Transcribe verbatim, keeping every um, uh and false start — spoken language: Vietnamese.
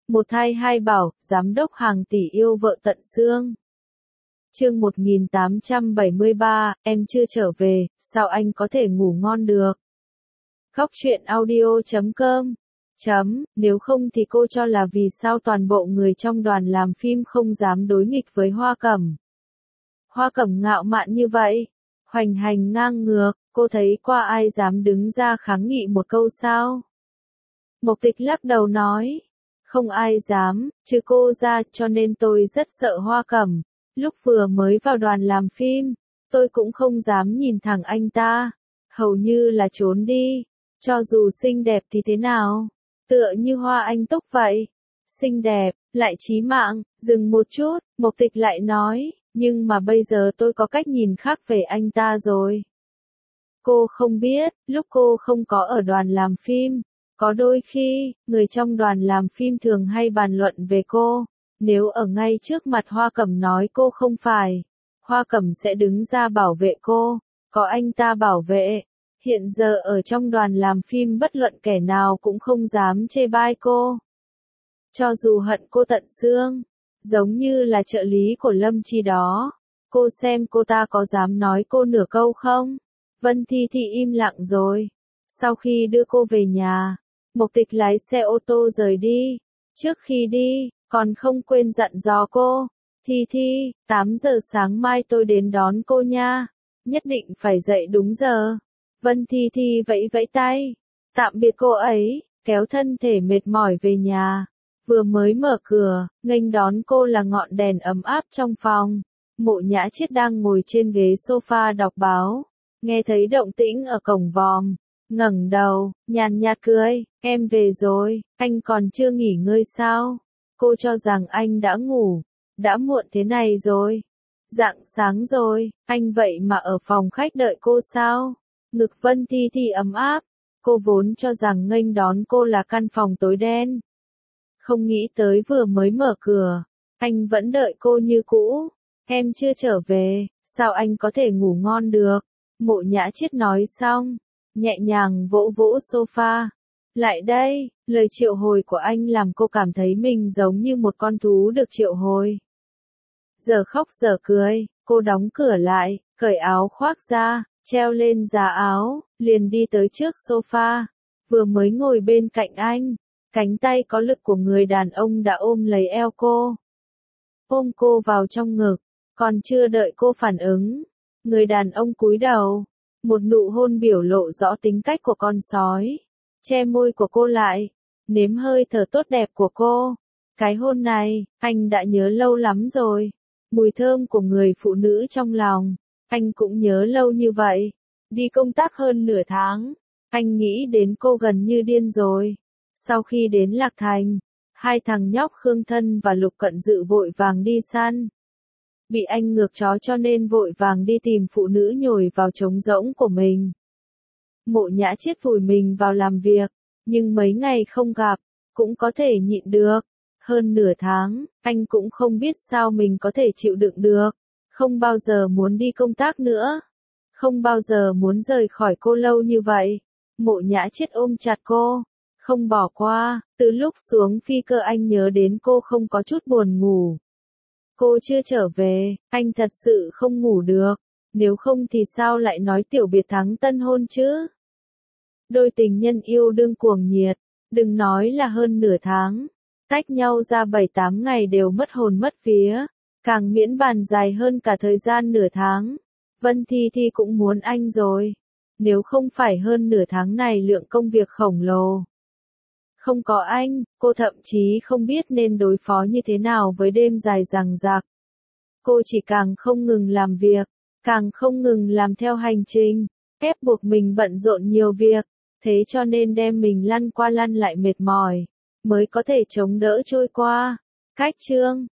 Một thai hai bảo, giám đốc hàng tỷ yêu vợ tận xương. Chương một nghìn tám trăm bảy mươi ba, em chưa trở về, sao anh có thể ngủ ngon được? Góc truyện audio chấm com Chấm, nếu không thì cô cho là vì sao toàn bộ người trong đoàn làm phim không dám đối nghịch với Hoa Cẩm. Hoa Cẩm ngạo mạn như vậy, hoành hành ngang ngược, cô thấy qua ai dám đứng ra kháng nghị một câu sao? Mộc Tịch lắc đầu nói, không ai dám, trừ cô ra, cho nên tôi rất sợ Hoa Cẩm. Lúc vừa mới vào đoàn làm phim, tôi cũng không dám nhìn thẳng anh ta, hầu như là trốn đi, cho dù xinh đẹp thì thế nào, tựa như Hoa Anh Túc vậy, xinh đẹp, lại chí mạng. Dừng một chút, Mộc Tịch lại nói, nhưng mà bây giờ tôi có cách nhìn khác về anh ta rồi. Cô không biết, lúc cô không có ở đoàn làm phim, có đôi khi, người trong đoàn làm phim thường hay bàn luận về cô. Nếu ở ngay trước mặt Hoa Cẩm nói cô không phải, Hoa Cẩm sẽ đứng ra bảo vệ cô, có anh ta bảo vệ. Hiện giờ ở trong đoàn làm phim bất luận kẻ nào cũng không dám chê bai cô. Cho dù hận cô tận xương, giống như là trợ lý của Lâm Chi đó, cô xem cô ta có dám nói cô nửa câu không? Vân Thi Thi im lặng rồi. Sau khi đưa cô về nhà, Mộc Tịch lái xe ô tô rời đi. Trước khi đi, còn không quên dặn dò cô, Thi Thi, tám giờ sáng mai tôi đến đón cô nha, nhất định phải dậy đúng giờ. Vân Thi Thi vẫy vẫy tay, tạm biệt cô ấy, kéo thân thể mệt mỏi về nhà. Vừa mới mở cửa, nghênh đón cô là ngọn đèn ấm áp trong phòng. Mộ Nhã Chiết đang ngồi trên ghế sofa đọc báo, nghe thấy động tĩnh ở cổng vòm, ngẩng đầu, nhàn nhạt cười, em về rồi, anh còn chưa nghỉ ngơi sao? Cô cho rằng anh đã ngủ, đã muộn thế này rồi. Rạng sáng rồi, anh vậy mà ở phòng khách đợi cô sao? Ngực Vân Thi Thi ấm áp, cô vốn cho rằng nghênh đón cô là căn phòng tối đen. Không nghĩ tới vừa mới mở cửa, anh vẫn đợi cô như cũ. Em chưa trở về, sao anh có thể ngủ ngon được? Mộ Nhã Chiết nói xong, nhẹ nhàng vỗ vỗ sofa. Lại đây, lời triệu hồi của anh làm cô cảm thấy mình giống như một con thú được triệu hồi. Giờ khóc giờ cười, cô đóng cửa lại, cởi áo khoác ra, treo lên giá áo, liền đi tới trước sofa. Vừa mới ngồi bên cạnh anh, cánh tay có lực của người đàn ông đã ôm lấy eo cô. Ôm cô vào trong ngực, còn chưa đợi cô phản ứng, người đàn ông cúi đầu, một nụ hôn biểu lộ rõ tính cách của con sói. Che môi của cô lại, nếm hơi thở tốt đẹp của cô. Cái hôn này, anh đã nhớ lâu lắm rồi. Mùi thơm của người phụ nữ trong lòng, anh cũng nhớ lâu như vậy. Đi công tác hơn nửa tháng, anh nghĩ đến cô gần như điên rồi. Sau khi đến Lạc Thành, hai thằng nhóc Khương Thân và Lục Cận Dự vội vàng đi săn. Bị anh ngược chó cho nên vội vàng đi tìm phụ nữ nhồi vào trống rỗng của mình. Mộ Nhã Chiết vùi mình vào làm việc, nhưng mấy ngày không gặp, cũng có thể nhịn được. Hơn nửa tháng, anh cũng không biết sao mình có thể chịu đựng được. Không bao giờ muốn đi công tác nữa. Không bao giờ muốn rời khỏi cô lâu như vậy. Mộ Nhã Chiết ôm chặt cô, không bỏ qua. Từ lúc xuống phi cơ anh nhớ đến cô không có chút buồn ngủ. Cô chưa trở về, anh thật sự không ngủ được. Nếu không thì sao lại nói tiểu biệt thắng tân hôn chứ? Đôi tình nhân yêu đương cuồng nhiệt, đừng nói là hơn nửa tháng, tách nhau ra bảy tám ngày đều mất hồn mất vía, càng miễn bàn dài hơn cả thời gian nửa tháng. Vân Thi Thi cũng muốn anh rồi, nếu không phải hơn nửa tháng này lượng công việc khổng lồ. Không có anh, cô thậm chí không biết nên đối phó như thế nào với đêm dài dằng dặc. Cô chỉ càng không ngừng làm việc, càng không ngừng làm theo hành trình, ép buộc mình bận rộn nhiều việc. Thế cho nên đem mình lăn qua lăn lại mệt mỏi, mới có thể chống đỡ trôi qua. Cách chương